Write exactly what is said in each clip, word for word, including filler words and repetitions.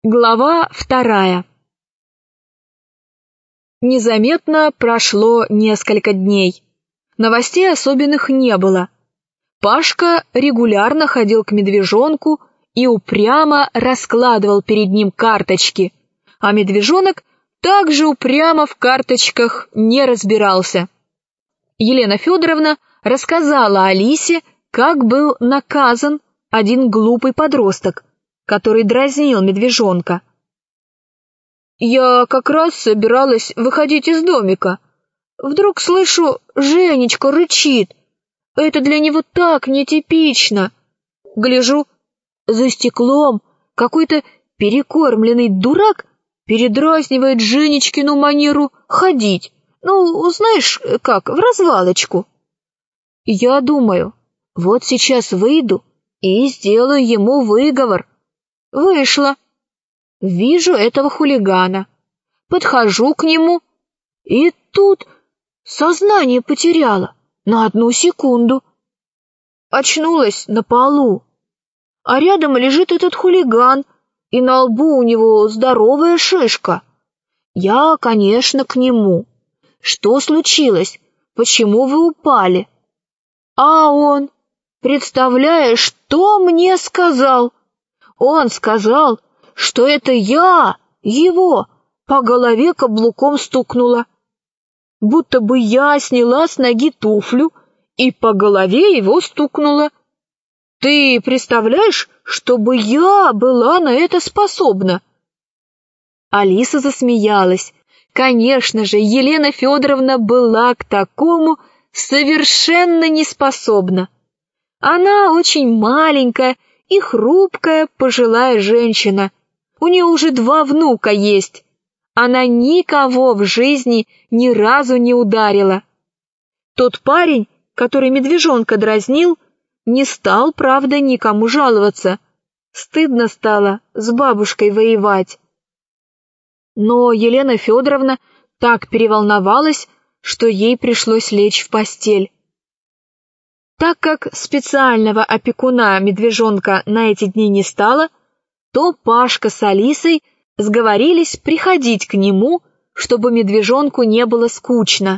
Глава вторая. Незаметно прошло несколько дней. Новостей особенных не было. Пашка регулярно ходил к медвежонку и упрямо раскладывал перед ним карточки, а медвежонок также упрямо в карточках не разбирался. Елена Федоровна рассказала Алисе, как был наказан один глупый подросток, который дразнил медвежонка. «Я как раз собиралась выходить из домика. Вдруг слышу, Женечка рычит. Это для него так нетипично. Гляжу, за стеклом какой-то перекормленный дурак передразнивает Женечкину манеру ходить. Ну, знаешь, как, в развалочку. Я думаю, вот сейчас выйду и сделаю ему выговор. Вышла. Вижу этого хулигана. Подхожу к нему, и тут сознание потеряла на одну секунду. Очнулась на полу, а рядом лежит этот хулиган, и на лбу у него здоровая шишка. Я, конечно, к нему. Что случилось? Почему вы упали? А он, представляешь, что мне сказал? Он сказал, что это я его по голове каблуком стукнула. Будто бы я сняла с ноги туфлю и по голове его стукнула. Ты представляешь, чтобы я была на это способна? Алиса засмеялась. Конечно же, Елена Федоровна была к такому совершенно не способна. Она очень маленькая и хрупкая пожилая женщина. У нее уже два внука есть. Она никого в жизни ни разу не ударила. Тот парень, который медвежонка дразнил, не стал, правда, никому жаловаться. Стыдно стало с бабушкой воевать. Но Елена Федоровна так переволновалась, что ей пришлось лечь в постель. Так как специального опекуна медвежонка на эти дни не стало, то Пашка с Алисой сговорились приходить к нему, чтобы медвежонку не было скучно.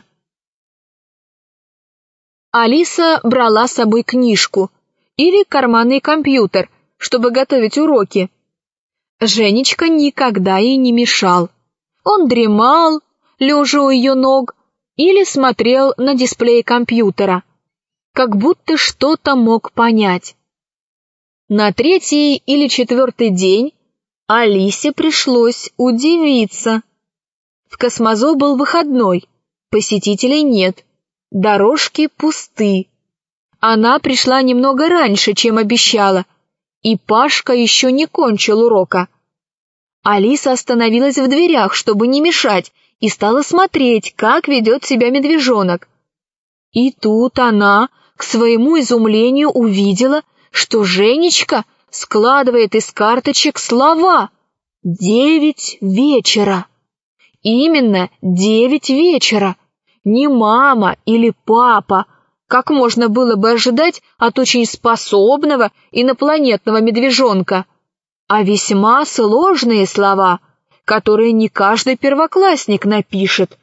Алиса брала с собой книжку или карманный компьютер, чтобы готовить уроки. Женечка никогда ей не мешал. Он дремал, лежа у ее ног, или смотрел на дисплей компьютера, как будто что-то мог понять. На третий или четвертый день Алисе пришлось удивиться. В Космозо был выходной, посетителей нет, дорожки пусты. Она пришла немного раньше, чем обещала, и Пашка еще не кончил урока. Алиса остановилась в дверях, чтобы не мешать, и стала смотреть, как ведет себя медвежонок. И тут она, к своему изумлению, увидела, что Женечка складывает из карточек слова «девять вечера». Именно девять вечера. Не мама или папа, как можно было бы ожидать от очень способного инопланетного медвежонка, а весьма сложные слова, которые не каждый первоклассник напишет.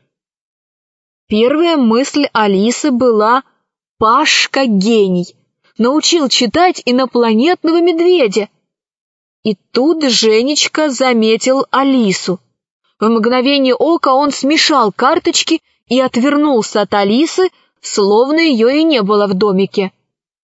Первая мысль Алисы была: Пашка гений, научил читать инопланетного медведя. И тут Женечка заметил Алису. В мгновение ока он смешал карточки и отвернулся от Алисы, словно ее и не было в домике.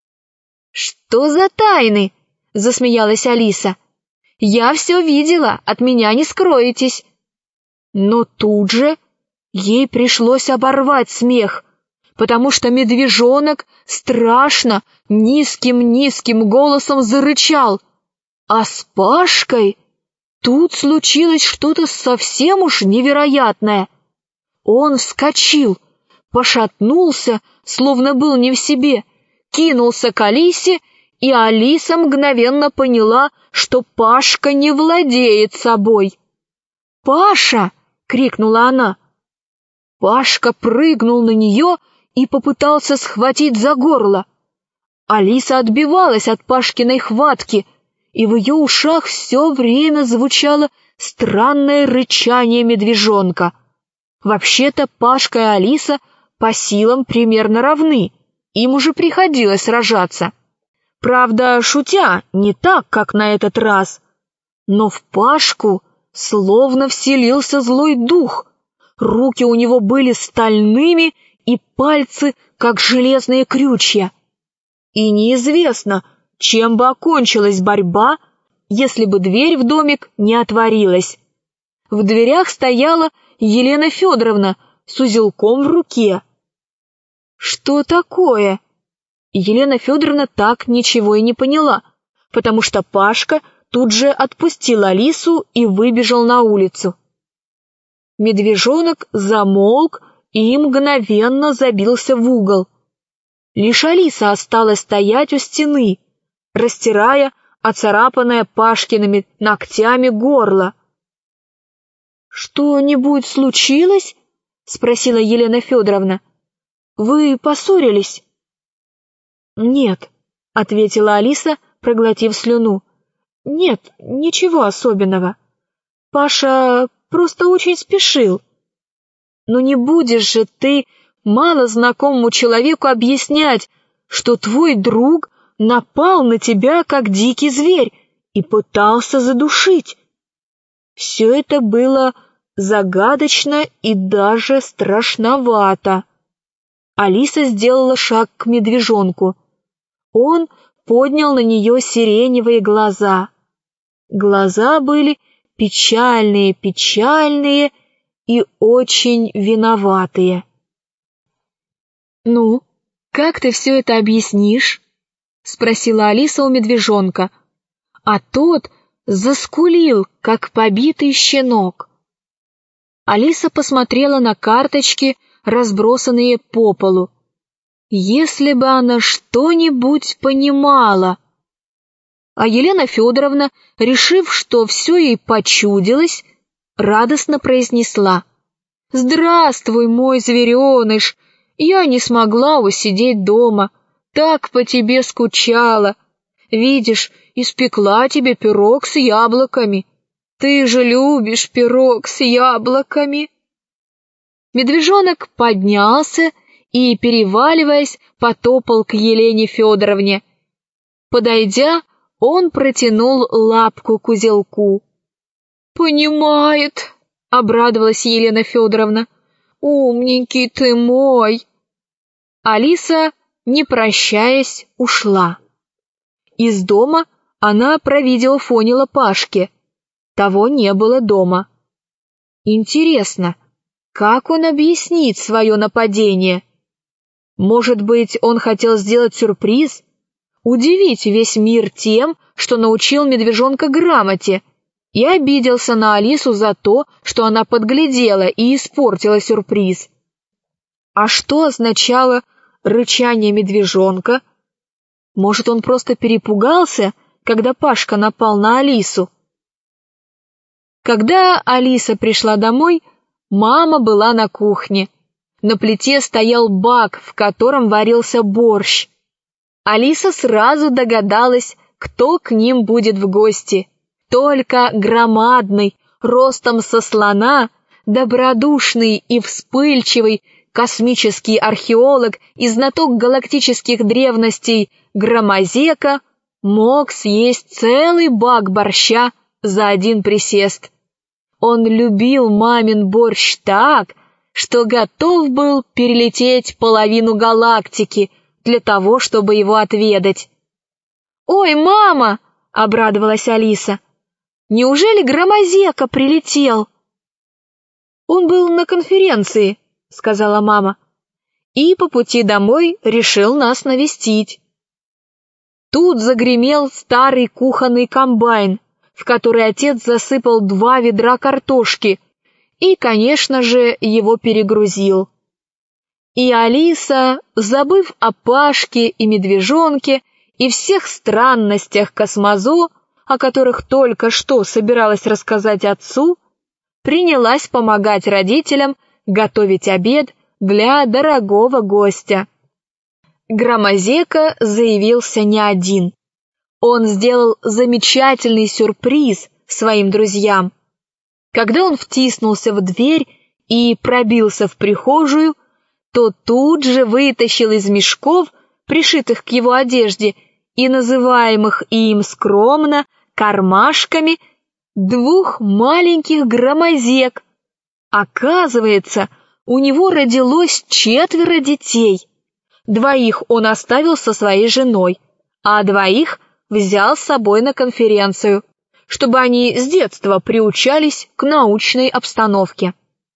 «Что за тайны?» — засмеялась Алиса. «Я все видела, от меня не скроетесь». Но тут же ей пришлось оборвать смех, потому что медвежонок страшно низким-низким голосом зарычал. А с Пашкой тут случилось что-то совсем уж невероятное. Он вскочил, пошатнулся, словно был не в себе, кинулся к Алисе, и Алиса мгновенно поняла, что Пашка не владеет собой. «Паша!» — крикнула она. Пашка прыгнул на нее и попытался схватить за горло. Алиса отбивалась от Пашкиной хватки и в ее ушах все время звучало странное рычание медвежонка. Вообще-то Пашка и Алиса по силам примерно равны, им уже приходилось сражаться. Правда, шутя, не так, как на этот раз. Но в Пашку словно вселился злой дух. Руки у него были стальными и пальцы, как железные крючья. И неизвестно, чем бы окончилась борьба, если бы дверь в домик не отворилась. В дверях стояла Елена Федоровна с узелком в руке. «Что такое?» Елена Федоровна так ничего и не поняла, потому что Пашка тут же отпустил Алису и выбежал на улицу. Медвежонок замолк и мгновенно забился в угол. Лишь Алиса осталась стоять у стены, растирая оцарапанное Пашкиными ногтями горло. «Что-нибудь случилось?» — спросила Елена Федоровна. «Вы поссорились?» «Нет», — ответила Алиса, проглотив слюну. «Нет, ничего особенного. Паша просто очень спешил. Но не будешь же ты мало знакомому человеку объяснять, что твой друг напал на тебя, как дикий зверь, и пытался задушить. Все это было загадочно и даже страшновато». Алиса сделала шаг к медвежонку. Он поднял на нее сиреневые глаза. Глаза были печальные-печальные и очень виноватые. «Ну, как ты все это объяснишь?» — спросила Алиса у медвежонка, а тот заскулил, как побитый щенок. Алиса посмотрела на карточки, разбросанные по полу. Если бы она что-нибудь понимала. А Елена Федоровна, решив, что все ей почудилось, радостно произнесла: «Здравствуй, мой звереныш! Я не смогла усидеть дома, так по тебе скучала. Видишь, испекла тебе пирог с яблоками. Ты же любишь пирог с яблоками!» Медвежонок поднялся и, переваливаясь, потопал к Елене Федоровне. Подойдя, он протянул лапку к узелку. «Понимает», — обрадовалась Елена Федоровна. «Умненький ты мой!» Алиса, не прощаясь, ушла. Из дома она провидеофонила Пашке. Того не было дома. Интересно, как он объяснит свое нападение? Может быть, он хотел сделать сюрприз? Удивить весь мир тем, что научил медвежонка грамоте, и обиделся на Алису за то, что она подглядела и испортила сюрприз. А что означало рычание медвежонка? Может, он просто перепугался, когда Пашка напал на Алису? Когда Алиса пришла домой, мама была на кухне. На плите стоял бак, в котором варился борщ. Алиса сразу догадалась, кто к ним будет в гости. Только громадный, ростом со слона, добродушный и вспыльчивый космический археолог и знаток галактических древностей Громозека мог съесть целый бак борща за один присест. Он любил мамин борщ так, что готов был перелететь половину галактики для того, чтобы его отведать. «Ой, мама!» — обрадовалась Алиса. «Неужели Громозека прилетел?» «Он был на конференции», — сказала мама, «и по пути домой решил нас навестить». Тут загремел старый кухонный комбайн, в который отец засыпал два ведра картошки и, конечно же, его перегрузил. И Алиса, забыв о Пашке и медвежонке и всех странностях Космозо, о которых только что собиралась рассказать отцу, принялась помогать родителям готовить обед для дорогого гостя. Громозека заявился не один. Он сделал замечательный сюрприз своим друзьям. Когда он втиснулся в дверь и пробился в прихожую, то тут же вытащил из мешков, пришитых к его одежде и называемых им скромно кармашками, двух маленьких громозек. Оказывается, у него родилось четверо детей. Двоих он оставил со своей женой, а двоих взял с собой на конференцию, чтобы они с детства приучались к научной обстановке.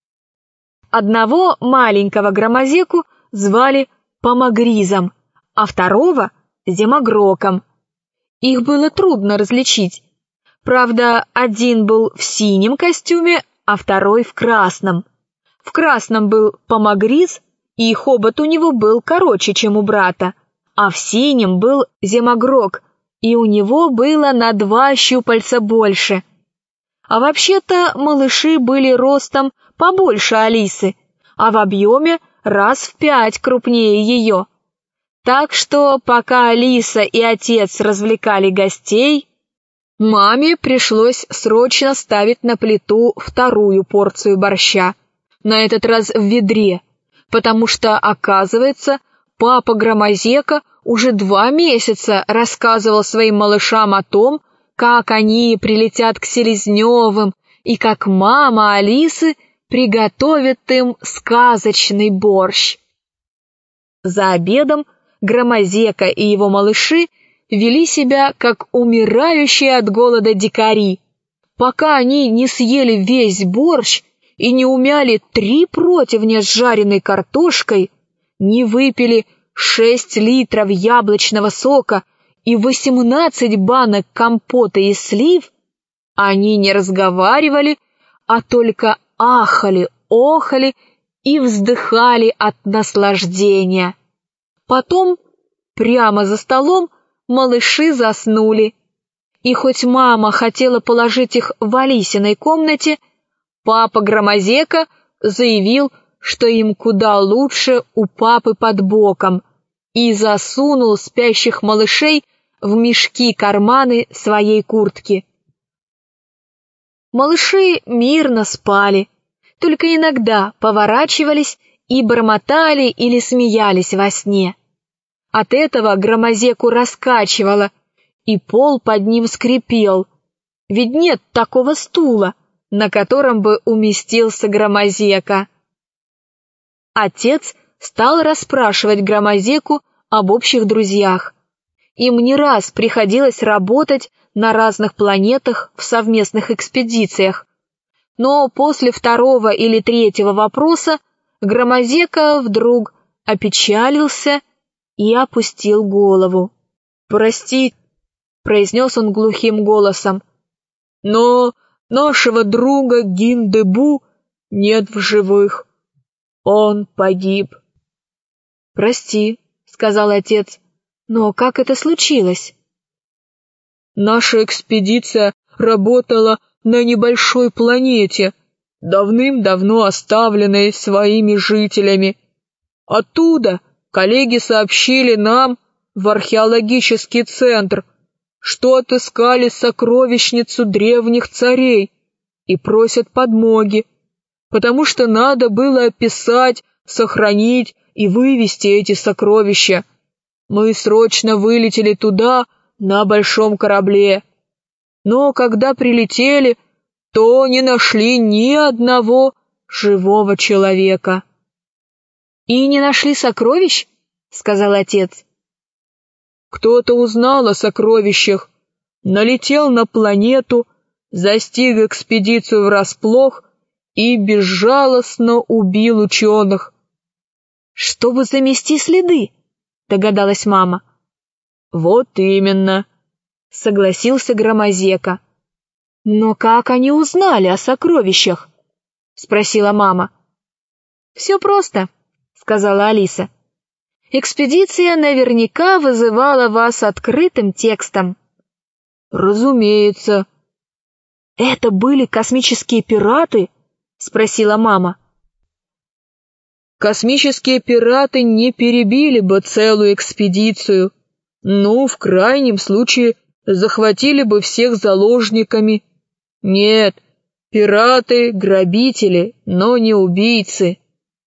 Одного маленького громозеку звали Помогризом, а второго — Зимогроком. Их было трудно различить. Правда, один был в синем костюме, а второй в красном. В красном был Помогриз, и хобот у него был короче, чем у брата, а в синем был Зимогрок, и у него было на два щупальца больше. А вообще-то малыши были ростом побольше Алисы, а в объеме раз в пять крупнее ее. Так что, пока Алиса и отец развлекали гостей, маме пришлось срочно ставить на плиту вторую порцию борща, на этот раз в ведре, потому что, оказывается, папа Громозека уже два месяца рассказывал своим малышам о том, как они прилетят к Селезневым и как мама Алисы приготовит им сказочный борщ. За обедом Громозека и его малыши вели себя как умирающие от голода дикари, пока они не съели весь борщ и не умяли три противня с жареной картошкой, не выпили шесть литров яблочного сока и восемнадцать банок компота из слив, они не разговаривали, а только ахали, охали и вздыхали от наслаждения. Потом, прямо за столом, малыши заснули, и хоть мама хотела положить их в Алисиной комнате, папа Громозека заявил, что им куда лучше у папы под боком, и засунул спящих малышей в мешки-карманы своей куртки. Малыши мирно спали, только иногда поворачивались и бормотали или смеялись во сне. От этого Громозеку раскачивало, и пол под ним скрипел, ведь нет такого стула, на котором бы уместился Громозека. Отец стал расспрашивать Громозеку об общих друзьях. Им не раз приходилось работать на разных планетах в совместных экспедициях, но после второго или третьего вопроса Громозека вдруг опечалился и опустил голову. «Прости», — произнес он глухим голосом, — «но нашего друга Гиндебу нет в живых. Он погиб». «Прости», — сказал отец, — «но как это случилось?» «Наша экспедиция работала на небольшой планете, давным-давно оставленной своими жителями. Оттуда коллеги сообщили нам в археологический центр, что отыскали сокровищницу древних царей и просят подмоги, потому что надо было описать, сохранить и вывести эти сокровища. Мы срочно вылетели туда на большом корабле, но когда прилетели, то не нашли ни одного живого человека». «И не нашли сокровищ?» — сказал отец. «Кто-то узнал о сокровищах, налетел на планету, застиг экспедицию врасплох и безжалостно убил ученых». «Чтобы замести следы», — догадалась мама. «Вот именно», — согласился Громозека. «Но как они узнали о сокровищах?» — спросила мама. «Все просто», — сказала Алиса. «Экспедиция наверняка вызывала вас открытым текстом». «Разумеется». «Это были космические пираты?» — спросила мама. «Космические пираты не перебили бы целую экспедицию, ну, в крайнем случае, захватили бы всех заложниками. Нет, пираты, грабители, но не убийцы.